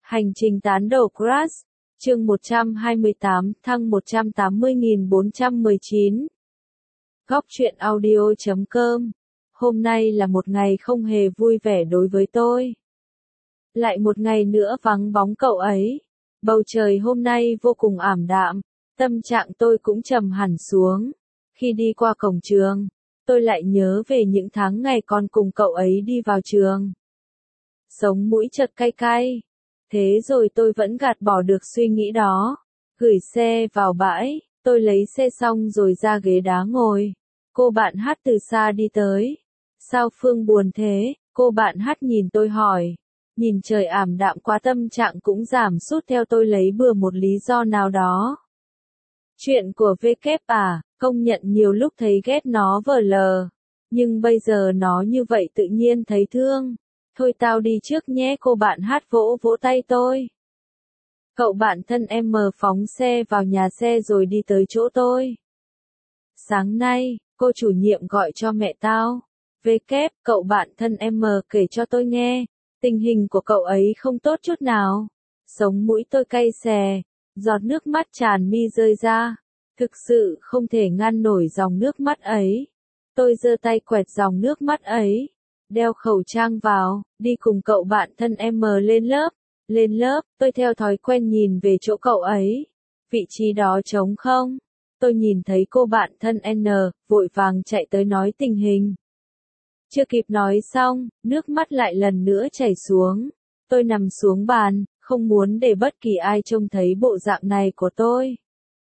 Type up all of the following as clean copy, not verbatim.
Hành trình tán đầu Crush, chương 128, thăng 180.419. Góc truyện audio.com. Hôm nay là một ngày không hề vui vẻ đối với tôi. Lại một ngày nữa vắng bóng cậu ấy. Bầu trời hôm nay vô cùng ảm đạm, tâm trạng tôi cũng trầm hẳn xuống. Khi đi qua cổng trường, tôi lại nhớ về những tháng ngày còn cùng cậu ấy đi vào trường. Sống mũi chợt cay cay. Thế rồi tôi vẫn gạt bỏ được suy nghĩ đó. Gửi xe vào bãi, tôi lấy xe xong rồi ra ghế đá ngồi. Cô bạn Hát từ xa đi tới. Sao Phương buồn thế? Cô bạn Hát nhìn tôi hỏi. Nhìn trời ảm đạm quá tâm trạng cũng giảm sút theo tôi lấy bừa một lý do nào đó. Chuyện của VK à, công nhận nhiều lúc thấy ghét nó vờ lờ. Nhưng bây giờ nó như vậy tự nhiên thấy thương. Thôi tao đi trước nhé, cô bạn Hát vỗ vỗ tay tôi. Cậu bạn thân em phóng xe vào nhà xe rồi đi tới chỗ tôi. Sáng nay, cô chủ nhiệm gọi cho mẹ tao. VK, cậu bạn thân em kể cho tôi nghe. Tình hình của cậu ấy không tốt chút nào. Sống mũi tôi cay xè, giọt nước mắt tràn mi rơi ra. Thực sự không thể ngăn nổi dòng nước mắt ấy. Tôi giơ tay quẹt dòng nước mắt ấy. Đeo khẩu trang vào, đi cùng cậu bạn thân em lên lớp. Lên lớp, tôi theo thói quen nhìn về chỗ cậu ấy. Vị trí đó trống không? Tôi nhìn thấy cô bạn thân N, vội vàng chạy tới nói tình hình. Chưa kịp nói xong, nước mắt lại lần nữa chảy xuống. Tôi nằm xuống bàn, không muốn để bất kỳ ai trông thấy bộ dạng này của tôi.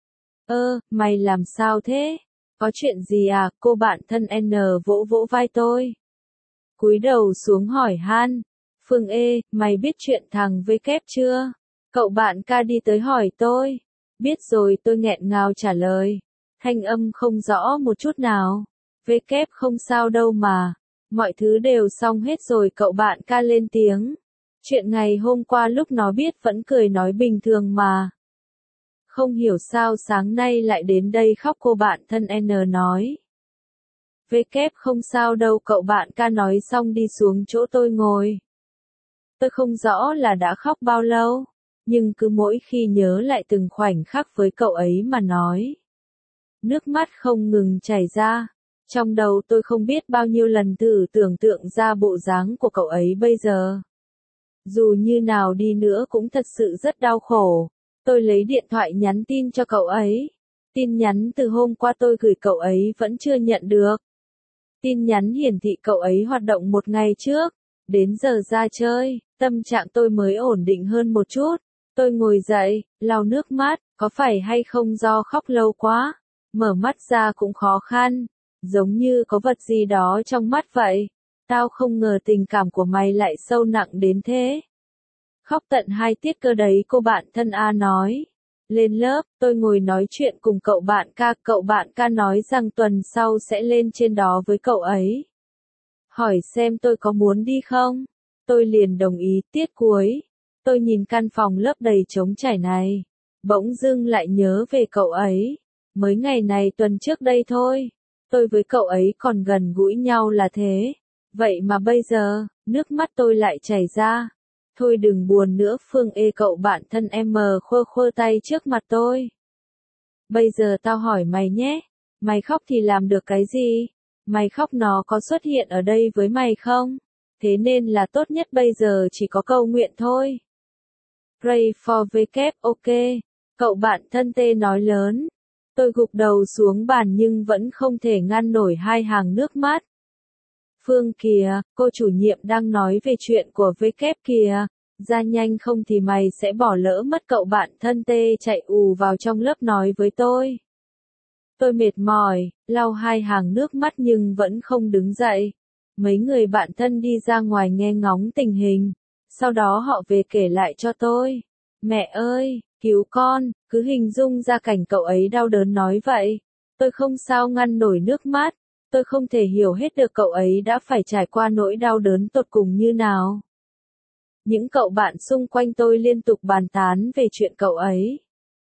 Mày làm sao thế? Có chuyện gì à? Cô bạn thân N vỗ vỗ vai tôi. Cúi đầu xuống hỏi han. Phương ê, mày biết chuyện thằng VK chưa? Cậu bạn ca đi tới hỏi tôi. Biết rồi, tôi nghẹn ngào trả lời. Thanh âm không rõ một chút nào. VK không sao đâu mà. Mọi thứ đều xong hết rồi, cậu bạn ca lên tiếng. Chuyện ngày hôm qua lúc nó biết vẫn cười nói bình thường mà. Không hiểu sao sáng nay lại đến đây khóc, cô bạn thân N nói. VK không sao đâu, cậu bạn ca nói xong đi xuống chỗ tôi ngồi. Tôi không rõ là đã khóc bao lâu, nhưng cứ mỗi khi nhớ lại từng khoảnh khắc với cậu ấy mà nói. Nước mắt không ngừng chảy ra. Trong đầu tôi không biết bao nhiêu lần thử tưởng tượng ra bộ dáng của cậu ấy bây giờ. Dù như nào đi nữa cũng thật sự rất đau khổ. Tôi lấy điện thoại nhắn tin cho cậu ấy. Tin nhắn từ hôm qua tôi gửi cậu ấy vẫn chưa nhận được. Tin nhắn hiển thị cậu ấy hoạt động một ngày trước. Đến giờ ra chơi, tâm trạng tôi mới ổn định hơn một chút. Tôi ngồi dậy, lau nước mắt, có phải hay không do khóc lâu quá? Mở mắt ra cũng khó khăn. Giống như có vật gì đó trong mắt vậy. Tao không ngờ tình cảm của mày lại sâu nặng đến thế. Khóc tận 2 tiết cơ đấy, cô bạn thân A nói. Lên lớp, tôi ngồi nói chuyện cùng cậu bạn ca nói rằng tuần sau sẽ lên trên đó với cậu ấy. Hỏi xem tôi có muốn đi không? Tôi liền đồng ý. Tiết cuối, tôi nhìn căn phòng lớp đầy trống trải này. Bỗng dưng lại nhớ về cậu ấy. Mới ngày này tuần trước đây thôi. Tôi với cậu ấy còn gần gũi nhau là thế. Vậy mà bây giờ, nước mắt tôi lại chảy ra. Thôi đừng buồn nữa Phương ê, cậu bạn thân em khơ tay trước mặt tôi. Bây giờ tao hỏi mày nhé. Mày khóc thì làm được cái gì? Mày khóc nó có xuất hiện ở đây với mày không? Thế nên là tốt nhất bây giờ chỉ có cầu nguyện thôi. Pray for VK, ok. Cậu bạn thân T nói lớn. Tôi gục đầu xuống bàn nhưng vẫn không thể ngăn nổi 2 hàng nước mắt. Phương kìa, cô chủ nhiệm đang nói về chuyện của VK kìa. Ra nhanh không thì mày sẽ bỏ lỡ mất, cậu bạn thân T chạy ù vào trong lớp nói với tôi. Tôi mệt mỏi, lau 2 hàng nước mắt nhưng vẫn không đứng dậy. Mấy người bạn thân đi ra ngoài nghe ngóng tình hình. Sau đó họ về kể lại cho tôi. Mẹ ơi, cứu con, cứ hình dung ra cảnh cậu ấy đau đớn nói vậy. Tôi không sao ngăn nổi nước mắt. Tôi không thể hiểu hết được cậu ấy đã phải trải qua nỗi đau đớn tột cùng như nào. Những cậu bạn xung quanh tôi liên tục bàn tán về chuyện cậu ấy.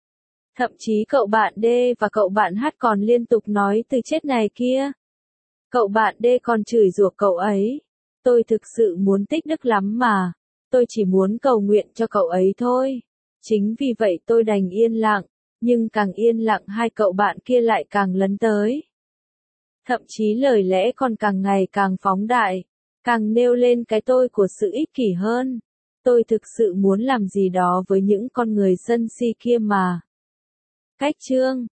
Thậm chí cậu bạn D và cậu bạn H còn liên tục nói từ chết này kia. Cậu bạn D còn chửi rủa cậu ấy. Tôi thực sự muốn tích đức lắm mà. Tôi chỉ muốn cầu nguyện cho cậu ấy thôi. Chính vì vậy tôi đành yên lặng, nhưng càng yên lặng hai cậu bạn kia lại càng lấn tới. Thậm chí lời lẽ còn càng ngày càng phóng đại, càng nêu lên cái tôi của sự ích kỷ hơn. Tôi thực sự muốn làm gì đó với những con người sân si kia mà. Cách chương